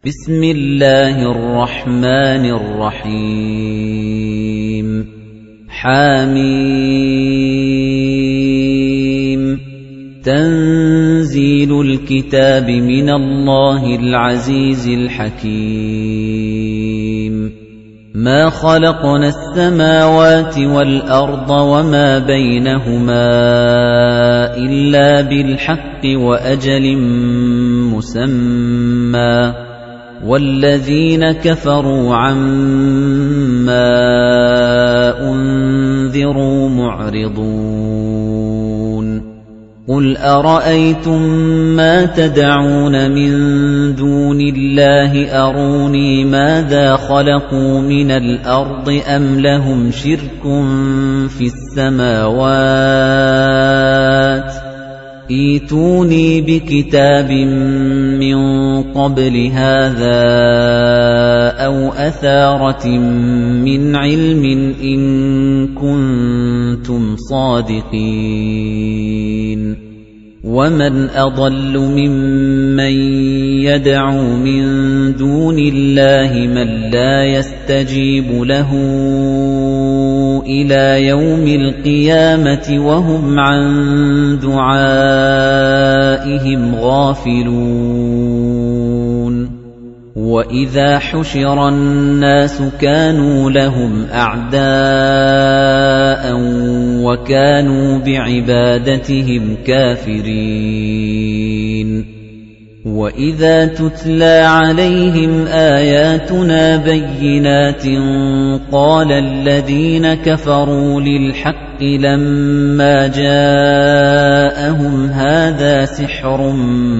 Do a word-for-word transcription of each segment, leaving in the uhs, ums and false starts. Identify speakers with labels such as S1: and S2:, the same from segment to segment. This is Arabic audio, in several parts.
S1: بسم الله الرحمن الرحيم حميم تنزيل الكتاب من الله العزيز الحكيم ما خلقنا السماوات والأرض وما بينهما إلا بالحق وأجل مسمى وَالَّذِينَ كَفَرُوا عَمَّا أُنذِرُوا مُعْرِضُونَ قُلْ أَرَأَيْتُم مَّا تَدْعُونَ مِن دُونِ اللَّهِ أَرُونِي مَاذَا خَلَقُوا مِنَ الْأَرْضِ أَمْ لَهُمْ شِرْكٌ فِي السَّمَاوَاتِ ائْتُونِي بِكِتَابٍ مِّن قَبْلِ هَٰذَا أَوْ أَثَارَةٍ مِّنْ عِلْمٍ إِن كُنتُمْ صَادِقِينَ وَمَنْ أَضَلُّ مِمَّن يَدْعُو مِن دُونِ اللَّهِ مَن لَّا يَسْتَجِيبُ لَهُ إِلَىٰ يَوْمِ الْقِيَامَةِ وَهُمْ عَن دُعَائِهِمْ غَافِلُونَ وَإِذَا حُشِرَ النَّاسُ كَانُوا لَهُمْ أَعْدَاءً وَكَانُوا بِعِبَادَتِهِمْ كَافِرِينَ وَإِذَا تُتْلَى عَلَيْهِمْ آيَاتُنَا بَيِّنَاتٍ قَالَ الَّذِينَ كَفَرُوا لِلْحَقِّ لَمَّا جَاءَهُمْ هَذَا سِحْرٌ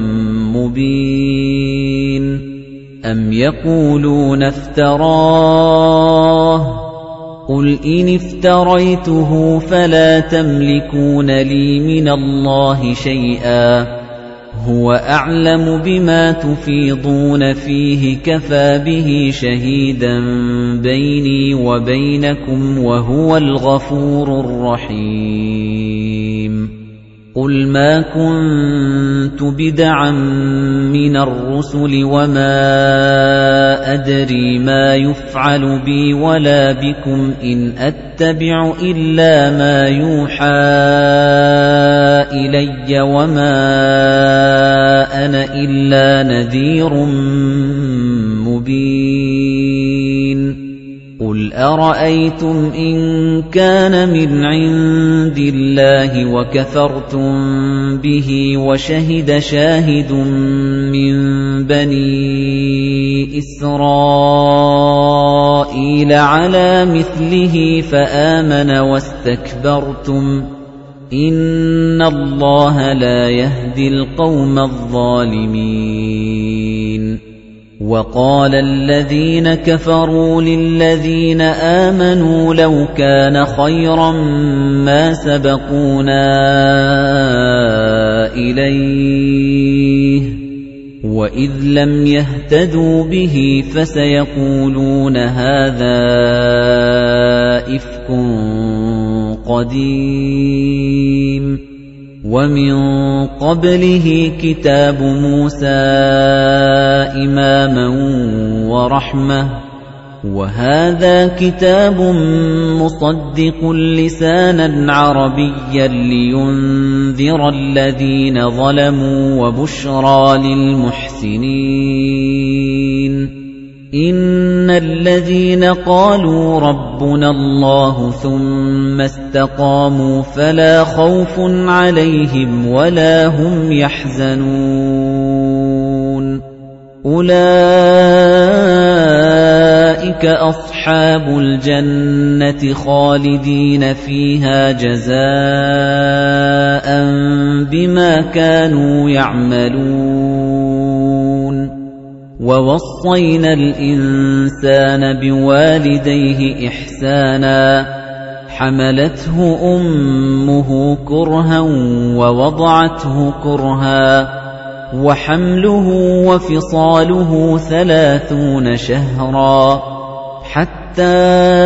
S1: مُبِينٌ أَمْ يَقُولُونَ افْتَرَاهُ قُلْ إِنِ افْتَرَيْتُهُ فَلَا تَمْلِكُونَ لِي مِنَ اللَّهِ شَيْئًا هُوَ أَعْلَمُ بِمَا تُفِيضُونَ فِيهِ كَفَى بِهِ شَهِيدًا بَيْنِي وَبَيْنَكُمْ وَهُوَ الْغَفُورُ الرَّحِيمُ قُلْ مَا كُنتُ بِدْعًا مِنَ الرُّسُلِ وَمَا أَدْرِي مَا يُفْعَلُ بِي وَلَا بِكُمْ إِنْ أَتَّبِعُ إِلَّا مَا يُوحَى إِلَيَّ وَمَا أَنَا إِلَّا نَذِيرٌ مُبِينٌ قُلْ أَرَأَيْتُمْ إِن كَانَ مِنْ عِندِ اللَّهِ وَكَفَرْتُم بِهِ وَشَهِدَ شَاهِدٌ مِّن بَنِي إِسْرَائِيلَ عَلَىٰ مِثْلِهِ فَآمَنَ وَاسْتَكْبَرْتُمْ إِنَّ اللَّهَ لَا يَهْدِي الْقَوْمَ الظَّالِمِينَ وَقَالَ الَّذِينَ كَفَرُوا لِلَّذِينَ آمَنُوا لَوْ كَانَ خَيْرًا مَّا سَبَقُونَا إِلَيْهِ وَإِذْ لَمْ يَهْتَدُوا بِهِ فَسَيَقُولُونَ هَٰذَا إِفْكٌ قَدِيمٌ وَمِن قَبْلِهِ كِتَابُ مُوسَىٰ إِمَامًا وَرَحْمَةً وَهَٰذَا كِتَابٌ مُّصَدِّقٌ لِّسَانًا عَرَبِيًّا لِّيُنذِرَ الَّذِينَ ظَلَمُوا وَبُشْرَىٰ لِلْمُحْسِنِينَ إِنَّ الَّذِينَ قَالُوا رَبُّنَا اللَّهُ ثُمَّ اسْتَقَامُوا فَلَا خَوْفٌ عَلَيْهِمْ وَلَا هُمْ يَحْزَنُونَ أُولَئِكَ أَصْحَابُ الْجَنَّةِ خَالِدِينَ فِيهَا جَزَاءً بِمَا كَانُوا يَعْمَلُونَ وَوَصَّيْنَا الْإِنسَانَ بِوَالِدَيْهِ إِحْسَانًا حَمَلَتْهُ أُمُّهُ كُرْهًا وَوَضَعَتْهُ كُرْهًا وَحَمْلُهُ وَفِصَالُهُ ثَلَاثُونَ شَهْرًا حَتَّى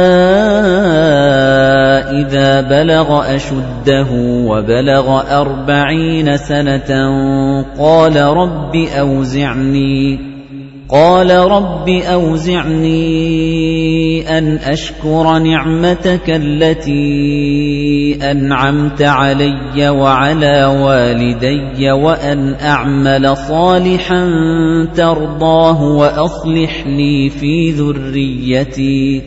S1: إِذَا بَلَغَ أَشُدَّهُ وَبَلَغَ أَرْبَعِينَ سَنَةً قَالَ رَبِّ أَوْزِعْنِي قَالَ رَبِّ أَوْزِعْنِي أَنْ أَشْكُرَ نِعْمَتَكَ الَّتِي أَنْعَمْتَ عَلَيَّ وَعَلَى وَالِدَيَّ وَأَنْ أَعْمَلَ صَالِحًا تَرْضَاهُ وَأَصْلِحْ لِي فِي ذُرِّيَّتِي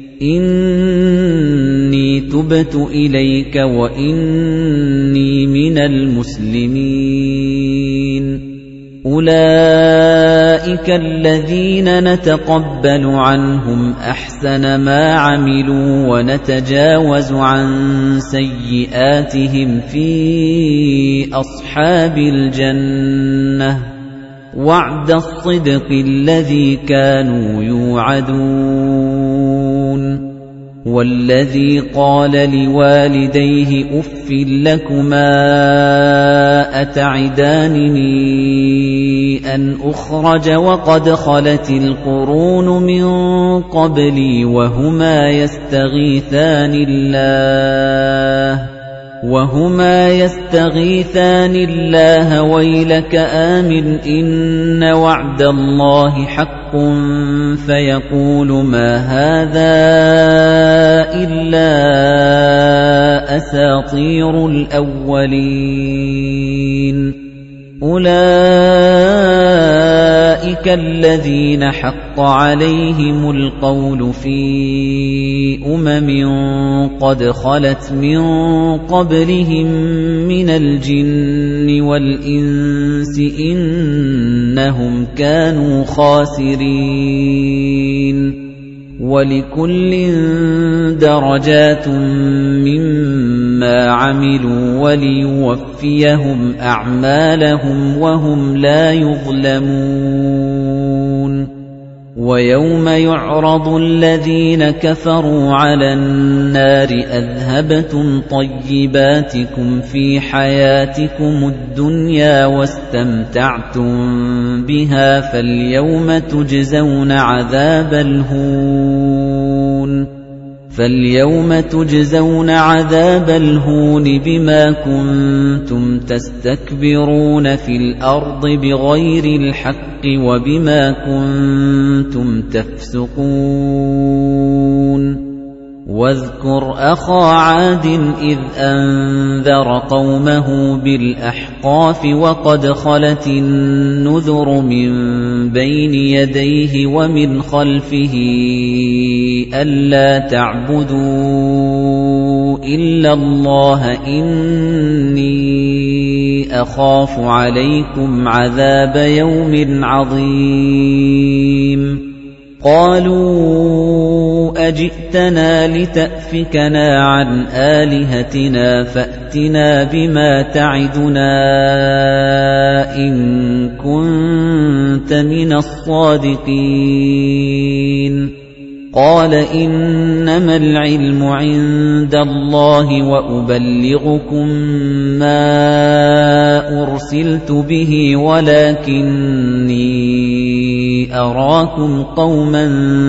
S1: إِنِّي تُبْتُ إِلَيْكَ وَإِنِّي مِنَ الْمُسْلِمِينَ أُولَئِكَ الَّذِينَ نَتَقَبَّلُ عَنْهُمْ أَحْسَنَ مَا عَمِلُوا وَنَتَجَاوَزُ عَن سَيِّئَاتِهِمْ فِي أَصْحَابِ الْجَنَّةِ وَعْدَ الصِّدْقِ الَّذِي كَانُوا يُوعَدُونَ وَالَّذِي قَالَ لِوَالِدَيْهِ أُفٍّ لَّكُمَا أَتَعِدَانِنِي أَنْ أُخْرَجَ وَقَدْ خَلَتِ الْقُرُونُ مِن قَبْلِي وَهُمَا يَسْتَغِيثَانِ اللَّهَ وَهُمَا يَسْتَغِيثَانِ اللَّهَ وَيْلَكَ آمِنْ إِنَّ وَعْدَ اللَّهِ حَقٌّ فَيَقُولُ مَا هَذَا إِلَّا أَسَاطِيرُ الْأَوَّلِينَ أُولَئِكَ الَّذِينَ حَقَّ عَلَيْهِمُ الْقَوْلُ فِي أُمَمٍ قَدْ خَلَتْ مِن قَبْلِهِم مِّنَ الْجِنِّ وَالْإِنسِ إِنَّهُمْ كَانُوا خَاسِرِينَ وَلِكُلٍّ دَرَجَاتٌ مِّمَّا عَمِلُوا وَلِيُوَفِّيَهُمْ أَعْمَالَهُمْ وَهُمْ لَا يُظْلَمُونَ وَيَوْمَ يُعْرَضُ الَّذِينَ كَفَرُوا عَلَى النَّارِ أَذْهَبْتُمْ طَيِّبَاتِكُمْ فِي حَيَاتِكُمُ الدُّنْيَا وَاسْتَمْتَعْتُمْ بِهَا فَالْيَوْمَ تُجْزَوْنَ عَذَابَ الْهُونِ فَالْيَوْمَ تُجْزَوْنَ عَذَابَ الْهُونِ بِمَا كُنتُمْ تَسْتَكْبِرُونَ فِي الْأَرْضِ بِغَيْرِ الْحَقِّ وَبِمَا كُنتُمْ تَفْسُقُونَ وَاذْكُرْ أَخَا عَادٍ إِذْ أَنذَرَ قَوْمَهُ بِالْأَحْقَافِ وَقَدْ خَلَتِ النُّذُرُ مِن بَيْنِ يَدَيْهِ وَمِنْ خَلْفِهِ أَلَّا تَعْبُدُوا إِلَّا اللَّهَ إِنِّي أَخَافُ عَلَيْكُمْ عَذَابَ يَوْمٍ عَظِيمٍ قَالُوا أَجِئْتَنَا لِتَأْفِكَنَا عَنْ آلِهَتِنَا فَأْتِنَا بِمَا تَعِدُنَا إِن كُنتَ مِنَ الصَّادِقِينَ قَالَ إِنَّمَا الْعِلْمُ عِندَ اللَّهِ وَأُبَلِّغُكُم مَّا أُرْسِلْتُ بِهِ وَلَكِنِّي أَرَاكُمْ قَوْمًا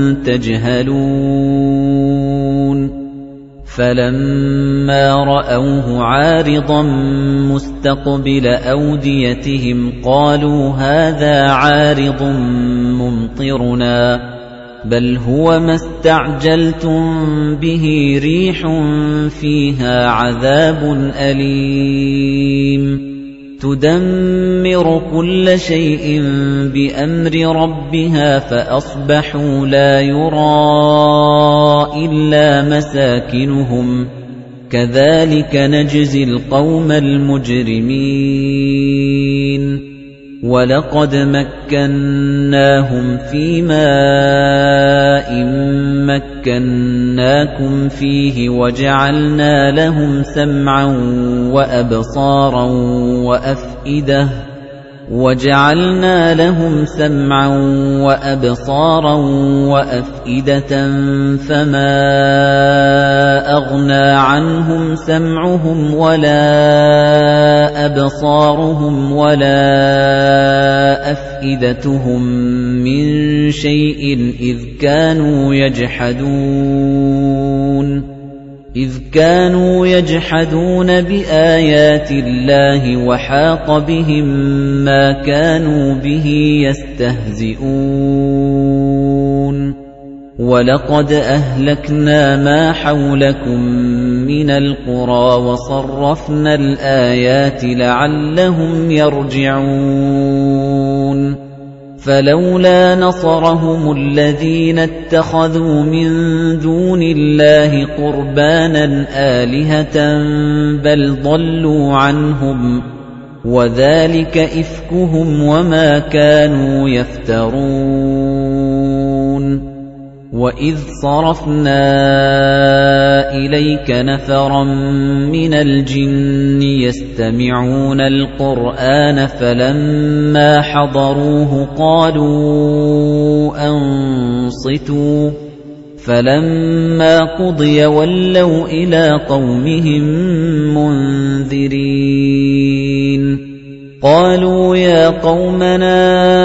S1: تَجْهَلُونَ فَلَمَّا رَأَوْهُ عَارِضًا مُسْتَقْبِلَ أَوْدِيَتِهِمْ قَالُوا هَذَا عَارِضٌ مُمْطِرُنَا بَلْ هُوَ مَا اسْتَعْجَلْتُم بِهِ رِيحٌ فِيهَا عَذَابٌ أَلِيمٌ تُدَمِّرُ كُلَّ شَيْءٍ بِأَمْرِ رَبِّهَا فَأَصْبَحُوا لَا يُرَىٰ إِلَّا مَسَاكِنُهُمْ كَذَلِكَ نَجْزِي الْقَوْمَ الْمُجْرِمِينَ وَلَقَدْ مَكَّنَّاهُمْ فِي مَاءٍ مَّكَّنَّاكُمْ فِيهِ وَجَعَلْنَا لَهُمْ سَمْعًا وَأَبْصَارًا وَأَفْئِدَةً وَجَعَلْنَا لَهُمْ سَمْعًا وَأَبْصَارًا وَأَفْئِدَةً فَمَا أَغْنَى عَنْهُمْ سَمْعُهُمْ وَلَا أَبْصَارُهُمْ وَلَا أَفْئِدَتُهُم مِّن شَيْءٍ إِذْ كَانُوا يَجْحَدُونَ إِذْ كَانُوا يَجْحَدُونَ بِآيَاتِ اللَّهِ وَحَاقَ بِهِم مَّا كَانُوا بِهِ يَسْتَهْزِئُونَ وَلَقَدْ أَهْلَكْنَا مَا حَوْلَكُم مِّنَ الْقُرَىٰ وَصَرَّفْنَا الْآيَاتِ لَعَلَّهُمْ يَرْجِعُونَ فَلَوْلَا نَصَرَهُمُ الَّذِينَ اتَّخَذُوا مِن دُونِ اللَّهِ قُرْبَانًا آلِهَةً بَلْ ضَلُّوا عَنْهُمْ وَذَلِكَ إِفْكُهُمْ وَمَا كَانُوا يَفْتَرُونَ وَإِذْ صَرَفْنَا إِلَيْكَ نَفَرًا مِنَ الْجِنِّ يَسْتَمِعُونَ الْقُرْآنَ فَلَمَّا حَضَرُوهُ قَالُوا أَنصِتُوا فَلَمَّا قُضِيَ وَلَّوْا إِلَى قَوْمِهِم مُنذِرِينَ قَالُوا يَا قَوْمَنَا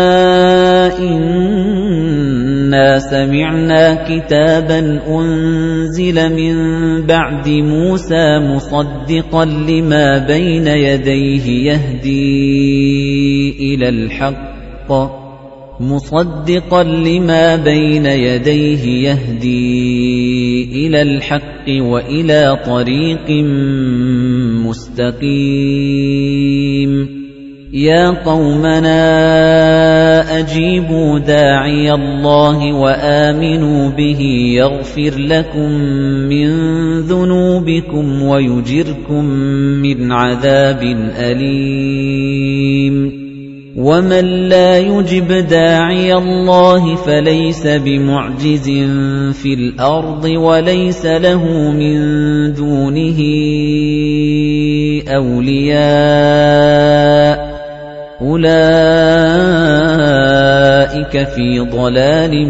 S1: إِنَّا سَمِعْنَا كِتَابًا أُنزِلَ مِن بَعْدِ مُوسَى مُصَدِّقًا لِّمَا بَيْنَ يَدَيْهِ يَهْدِي إِلَى الْحَقِّ مُصَدِّقًا لِّمَا بَيْنَ يَدَيْهِ يَهْدِي إِلَى الْحَقِّ وَإِلَى طَرِيقٍ مُّسْتَقِيمٍ يَا قَوْمَنَا أَجِيبُوا دَاعِيَ اللَّهِ وَآمِنُوا بِهِ يَغْفِرْ لَكُم مِّن ذُنُوبِكُمْ وَيُجِرْكُم مِّنْ عَذَابٍ أَلِيمٍ وَمَن لَّا يُجِبْ دَاعِيَ اللَّهِ فَلَيْسَ بِمُعْجِزٍ فِي الْأَرْضِ وَلَيْسَ لَهُ مِن دُونِهِ أَوْلِيَاءُ أُولَئِكَ فِي ضَلَالٍ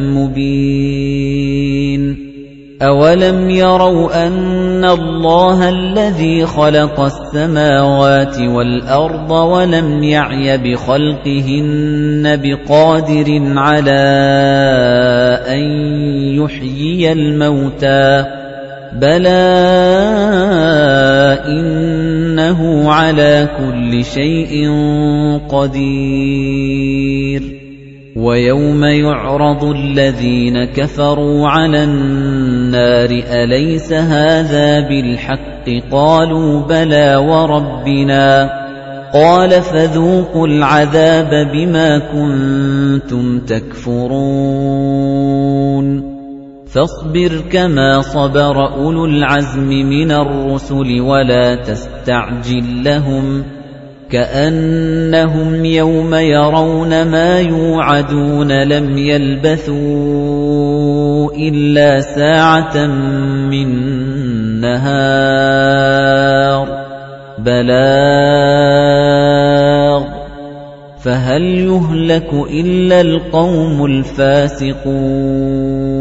S1: مُّبِينٍ أَوَلَمْ يَرَوْا أَنَّ اللَّهَ الَّذِي خَلَقَ السَّمَاوَاتِ وَالْأَرْضَ وَلَمْ يَعْيَ بِخَلْقِهِنَّ بِقَادِرٍ عَلَىٰ أَن يُحْيِيَ الْمَوْتَىٰ بَلَىٰ إِنَّهُ عَلَىٰ كُلِّ شَيْءٍ قَدِيرٌ وَيَوْمَ يُعْرَضُ الَّذِينَ كَفَرُوا عَلَى النَّارِ أَلَيْسَ هَٰذَا بِالْحَقِّ قَالُوا بَلَىٰ وَرَبِّنَا قَالَ فَذُوقُوا الْعَذَابَ بِمَا كُنتُمْ تَكْفُرُونَ فاصبر كما صبر أولو العزم من الرسل ولا تستعجل لهم كأنهم يوم يرون ما يوعدون لم يلبثوا إلا ساعة من نهار بلاغ فهل يهلك إلا القوم الفاسقون